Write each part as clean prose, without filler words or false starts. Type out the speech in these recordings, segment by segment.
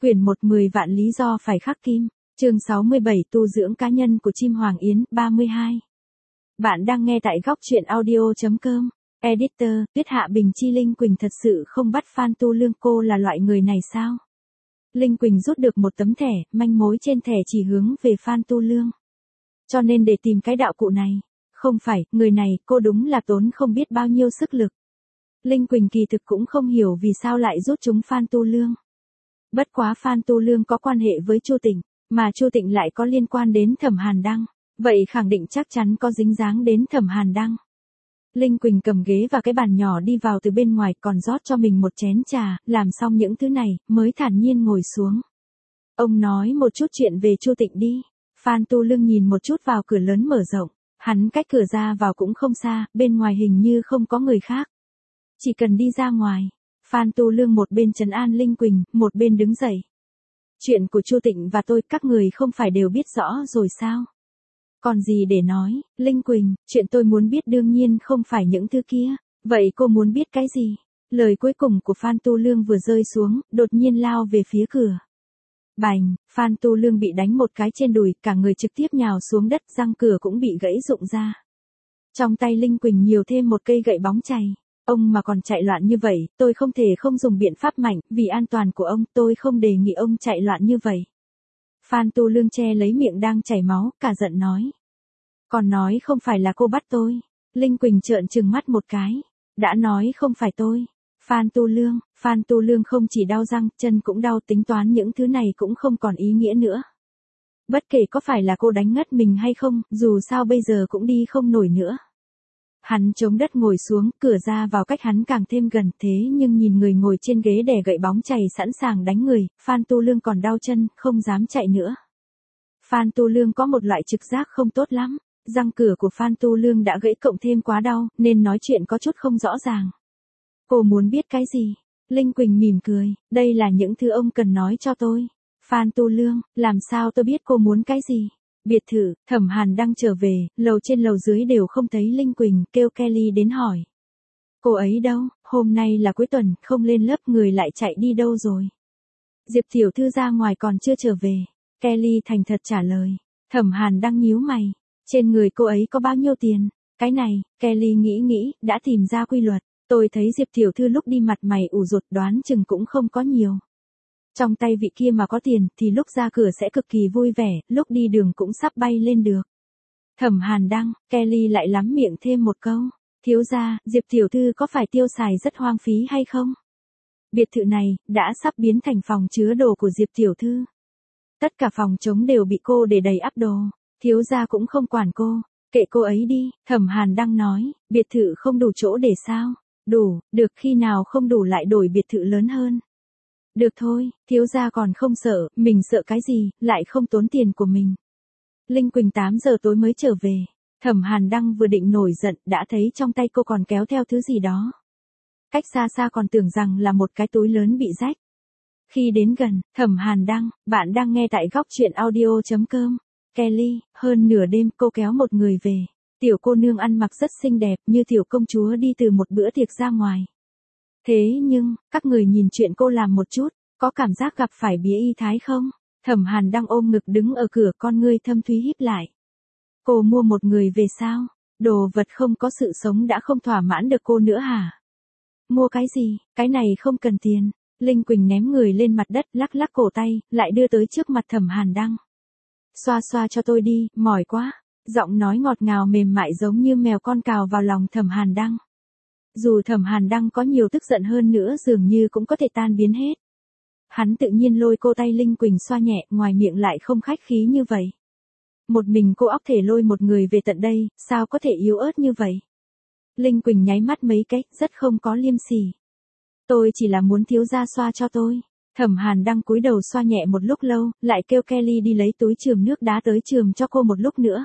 Quyển 1 10 vạn lý do phải khắc kim. Chương 67 tu dưỡng cá nhân của chim Hoàng Yến 32. Bạn đang nghe tại góc truyện audio.com. Editor, Tuyết Hạ Bình Chi. Linh Quỳnh thật sự không bắt Phan Tu Lương, cô là loại người này sao? Linh Quỳnh rút được một tấm thẻ, manh mối trên thẻ chỉ hướng về Phan Tu Lương. Cho nên để tìm cái đạo cụ này. Không phải, người này, cô đúng là tốn không biết bao nhiêu sức lực. Linh Quỳnh kỳ thực cũng không hiểu vì sao lại rút chúng Phan Tu Lương. Bất quá Phan Tu Lương có quan hệ với Chu Tịnh, mà Chu Tịnh lại có liên quan đến Thẩm Hàn Đăng, vậy khẳng định chắc chắn có dính dáng đến Thẩm Hàn Đăng. Linh Quỳnh cầm ghế và cái bàn nhỏ đi vào từ bên ngoài, còn rót cho mình một chén trà, làm xong những thứ này, mới thản nhiên ngồi xuống. Ông nói một chút chuyện về Chu Tịnh đi. Phan Tu Lương nhìn một chút vào cửa lớn mở rộng, hắn cách cửa ra vào cũng không xa, bên ngoài hình như không có người khác. Chỉ cần đi ra ngoài. Phan Tu Lương một bên trấn an Linh Quỳnh, một bên đứng dậy. Chuyện của Chu Tịnh và tôi các người không phải đều biết rõ rồi sao? Còn gì để nói, Linh Quỳnh, chuyện tôi muốn biết đương nhiên không phải những thứ kia. Vậy cô muốn biết cái gì? Lời cuối cùng của Phan Tu Lương vừa rơi xuống, đột nhiên lao về phía cửa. Bành, Phan Tu Lương bị đánh một cái trên đùi, cả người trực tiếp nhào xuống đất, răng cửa cũng bị gãy rụng ra. Trong tay Linh Quỳnh nhiều thêm một cây gậy bóng chày. Ông mà còn chạy loạn như vậy, tôi không thể không dùng biện pháp mạnh, vì an toàn của ông, tôi không đề nghị ông chạy loạn như vậy. Phan Tu Lương che lấy miệng đang chảy máu, cả giận nói. Còn nói không phải là cô bắt tôi. Linh Quỳnh trợn trừng mắt một cái. Đã nói không phải tôi. Phan Tu Lương không chỉ đau răng, chân cũng đau, tính toán những thứ này cũng không còn ý nghĩa nữa. Bất kể có phải là cô đánh ngất mình hay không, dù sao bây giờ cũng đi không nổi nữa. Hắn chống đất ngồi xuống, cửa ra vào cách hắn càng thêm gần, thế nhưng nhìn người ngồi trên ghế đè gậy bóng chày sẵn sàng đánh người, Phan Tu Lương còn đau chân, không dám chạy nữa. Phan Tu Lương có một loại trực giác không tốt lắm, răng cửa của Phan Tu Lương đã gãy cộng thêm quá đau, nên nói chuyện có chút không rõ ràng. Cô muốn biết cái gì? Linh Quỳnh mỉm cười, đây là những thứ ông cần nói cho tôi. Phan Tu Lương, làm sao tôi biết cô muốn cái gì? Biệt thự, Thẩm Hàn Đăng trở về, lầu trên lầu dưới đều không thấy Linh Quỳnh, kêu Kelly đến hỏi. Cô ấy đâu, hôm nay là cuối tuần, không lên lớp, người lại chạy đi đâu rồi? Diệp tiểu thư ra ngoài còn chưa trở về. Kelly thành thật trả lời. Thẩm Hàn Đăng nhíu mày. Trên người cô ấy có bao nhiêu tiền? Cái này, Kelly nghĩ, đã tìm ra quy luật. Tôi thấy Diệp tiểu thư lúc đi mặt mày ủ rột, đoán chừng cũng không có nhiều. Trong tay vị kia mà có tiền, thì lúc ra cửa sẽ cực kỳ vui vẻ, lúc đi đường cũng sắp bay lên được. Thẩm Hàn Đăng, Kelly lại lắm miệng thêm một câu. Thiếu gia, Diệp tiểu thư có phải tiêu xài rất hoang phí hay không? Biệt thự này, đã sắp biến thành phòng chứa đồ của Diệp tiểu thư. Tất cả phòng trống đều bị cô để đầy ắp đồ. Thiếu gia cũng không quản cô. Kệ cô ấy đi, Thẩm Hàn Đăng nói, biệt thự không đủ chỗ để sao? Đủ, được, khi nào không đủ lại đổi biệt thự lớn hơn. Được thôi, thiếu gia còn không sợ, mình sợ cái gì, lại không tốn tiền của mình. Linh Quỳnh 8 giờ tối mới trở về. Thẩm Hàn Đăng vừa định nổi giận, đã thấy trong tay cô còn kéo theo thứ gì đó. Cách xa xa còn tưởng rằng là một cái túi lớn bị rách. Khi đến gần, Thẩm Hàn Đăng, bạn đang nghe tại góc truyện audio.com. Kelly, hơn nửa đêm cô kéo một người về. Tiểu cô nương ăn mặc rất xinh đẹp, như tiểu công chúa đi từ một bữa tiệc ra ngoài. Thế nhưng, các người nhìn chuyện cô làm một chút, có cảm giác gặp phải bía y thái không? Thẩm Hàn Đăng ôm ngực đứng ở cửa, con ngươi thâm thúy híp lại. Cô mua một người về sao? Đồ vật không có sự sống đã không thỏa mãn được cô nữa hả? Mua cái gì? Cái này không cần tiền. Linh Quỳnh ném người lên mặt đất, lắc lắc cổ tay, lại đưa tới trước mặt Thẩm Hàn Đăng. Xoa xoa cho tôi đi, mỏi quá. Giọng nói ngọt ngào mềm mại giống như mèo con cào vào lòng Thẩm Hàn Đăng. Dù Thẩm Hàn Đăng có nhiều tức giận hơn nữa dường như cũng có thể tan biến hết. Hắn tự nhiên lôi cô tay Linh Quỳnh xoa nhẹ, ngoài miệng lại không khách khí như vậy. Một mình cô óc thể lôi một người về tận đây, sao có thể yếu ớt như vậy? Linh Quỳnh nháy mắt mấy cái, rất không có liêm sỉ. Tôi chỉ là muốn thiếu gia xoa cho tôi. Thẩm Hàn Đăng cúi đầu xoa nhẹ một lúc lâu, lại kêu Kelly đi lấy túi chườm nước đá tới chườm cho cô một lúc nữa.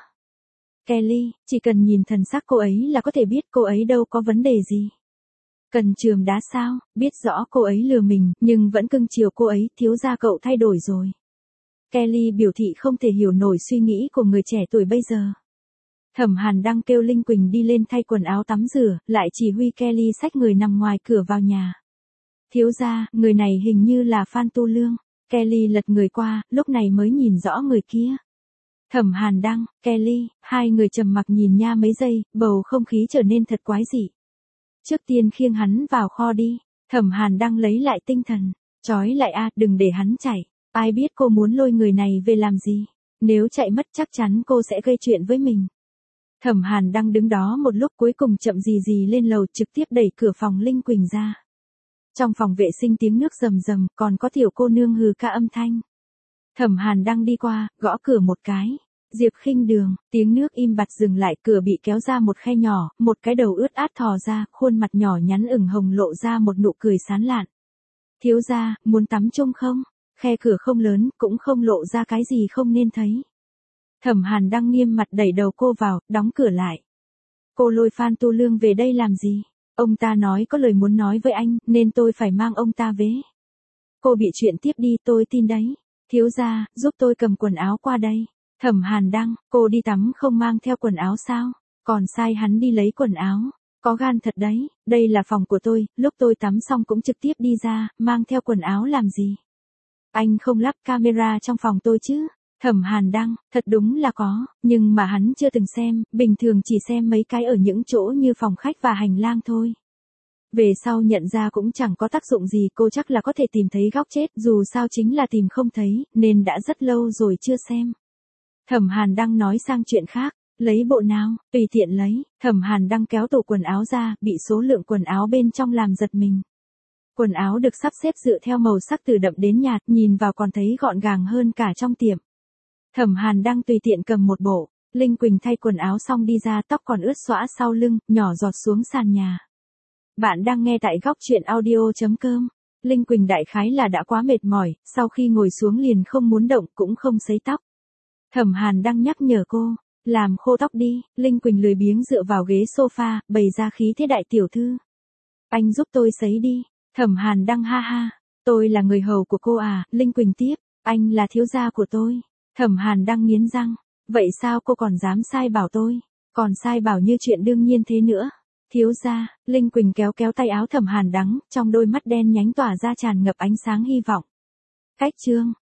Kelly, chỉ cần nhìn thần sắc cô ấy là có thể biết cô ấy đâu có vấn đề gì. Cần chườm đá sao? Biết rõ cô ấy lừa mình, nhưng vẫn cưng chiều cô ấy, thiếu gia cậu thay đổi rồi. Kelly biểu thị không thể hiểu nổi suy nghĩ của người trẻ tuổi bây giờ. Thẩm Hàn Đăng kêu Linh Quỳnh đi lên thay quần áo tắm rửa, lại chỉ huy Kelly xách người nằm ngoài cửa vào nhà. Thiếu gia, người này hình như là Phan Tu Lương. Kelly lật người qua, lúc này mới nhìn rõ người kia. Thẩm Hàn Đăng, Kelly, hai người trầm mặc nhìn nha mấy giây, bầu không khí trở nên thật quái dị. Trước tiên khiêng hắn vào kho đi. Thẩm Hàn Đăng lấy lại tinh thần. Trói lại a, đừng để hắn chạy. Ai biết cô muốn lôi người này về làm gì. Nếu chạy mất chắc chắn cô sẽ gây chuyện với mình. Thẩm Hàn Đăng đứng đó một lúc, cuối cùng chậm gì gì lên lầu, trực tiếp đẩy cửa phòng Linh Quỳnh ra. Trong phòng vệ sinh tiếng nước rầm rầm, còn có tiểu cô nương hừ ca âm thanh. Thẩm Hàn Đăng đi qua, gõ cửa một cái. Diệp Khinh Đường, tiếng nước im bặt dừng lại, cửa bị kéo ra một khe nhỏ, một cái đầu ướt át thò ra, khuôn mặt nhỏ nhắn ửng hồng lộ ra một nụ cười sán lạn. Thiếu gia, muốn tắm chung không? Khe cửa không lớn, cũng không lộ ra cái gì không nên thấy. Thẩm Hàn Đăng nghiêm mặt đẩy đầu cô vào, đóng cửa lại. Cô lôi Phan Tu Lương về đây làm gì? Ông ta nói có lời muốn nói với anh, nên tôi phải mang ông ta về. Cô bị chuyện tiếp đi, tôi tin đấy. Thiếu gia, giúp tôi cầm quần áo qua đây. Thẩm Hàn Đăng, cô đi tắm không mang theo quần áo sao? Còn sai hắn đi lấy quần áo. Có gan thật đấy, đây là phòng của tôi, lúc tôi tắm xong cũng trực tiếp đi ra, mang theo quần áo làm gì? Anh không lắp camera trong phòng tôi chứ? Thẩm Hàn Đăng, thật đúng là có, nhưng mà hắn chưa từng xem, bình thường chỉ xem mấy cái ở những chỗ như phòng khách và hành lang thôi. Về sau nhận ra cũng chẳng có tác dụng gì, cô chắc là có thể tìm thấy góc chết, dù sao chính là tìm không thấy, nên đã rất lâu rồi chưa xem. Thẩm Hàn Đăng nói sang chuyện khác, lấy bộ nào, tùy tiện lấy. Thẩm Hàn Đăng kéo tủ quần áo ra, bị số lượng quần áo bên trong làm giật mình. Quần áo được sắp xếp dựa theo màu sắc từ đậm đến nhạt, nhìn vào còn thấy gọn gàng hơn cả trong tiệm. Thẩm Hàn Đăng tùy tiện cầm một bộ. Linh Quỳnh thay quần áo xong đi ra, tóc còn ướt xõa sau lưng, nhỏ giọt xuống sàn nhà. Bạn đang nghe tại góc truyện audio.com. Linh Quỳnh đại khái là đã quá mệt mỏi, sau khi ngồi xuống liền không muốn động, cũng không sấy tóc. Thẩm Hàn Đăng nhắc nhở cô, làm khô tóc đi. Linh Quỳnh lười biếng dựa vào ghế sofa, bày ra khí thế đại tiểu thư. Anh giúp tôi sấy đi. Thẩm Hàn Đăng ha ha, tôi là người hầu của cô à? Linh Quỳnh tiếp, anh là thiếu gia của tôi. Thẩm Hàn Đăng nghiến răng, vậy sao cô còn dám sai bảo tôi? Còn sai bảo như chuyện đương nhiên thế nữa. Thiếu gia, Linh Quỳnh kéo kéo tay áo Thẩm Hàn Đăng, trong đôi mắt đen nhánh tỏa ra tràn ngập ánh sáng hy vọng. Cách chương